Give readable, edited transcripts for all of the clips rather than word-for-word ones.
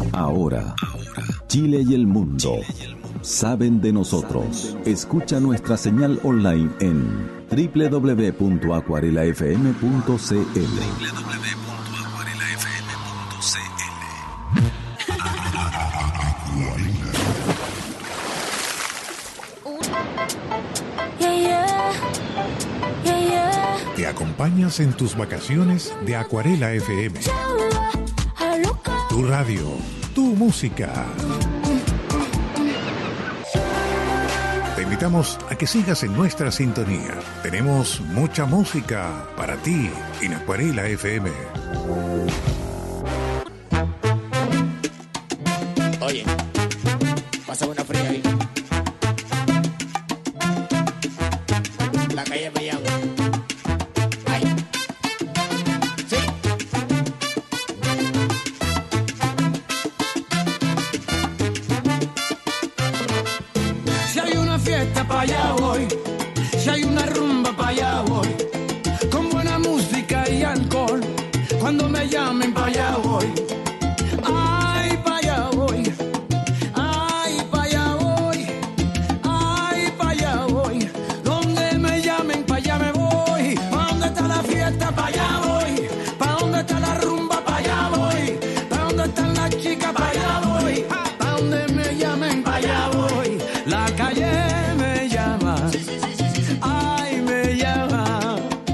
Ahora, Chile y el mundo saben de nosotros. Escucha nuestra señal online en www.acuarelafm.cl. Te acompañas en tus vacaciones de Acuarela FM. Tu radio, tu música. Te invitamos a que sigas en nuestra sintonía. Tenemos mucha música para ti en Acuarela FM. Oye, pasa una fría ahí. La calle me llama. Ay. Sí. Si hay una fiesta pa' allá voy, si hay una rumba pa' allá voy, con buena música y alcohol, cuando me llamen pa' allá voy. Ay, pa' allá voy, ay, pa' allá voy, ay, pa' allá voy, donde me llamen pa' allá me voy. Pa' donde está la fiesta pa' allá voy, pa' donde está la rumba pa' allá voy, pa' donde están las chicas pa' allá voy, pa' donde me llamen pa' allá voy. La calle me llama, ay, me llama.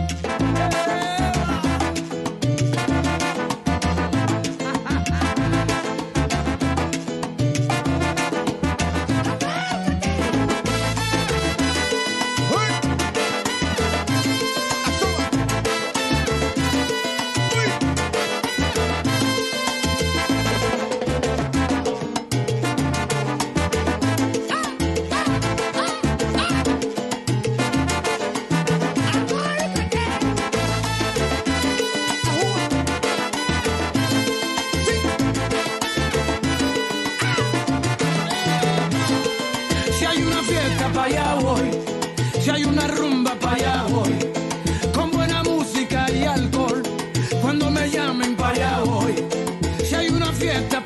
Si hay una fiesta pa' allá voy, si hay una rumba pa' allá voy, con buena música y alcohol, cuando me llamen pa' allá voy. Si hay una fiesta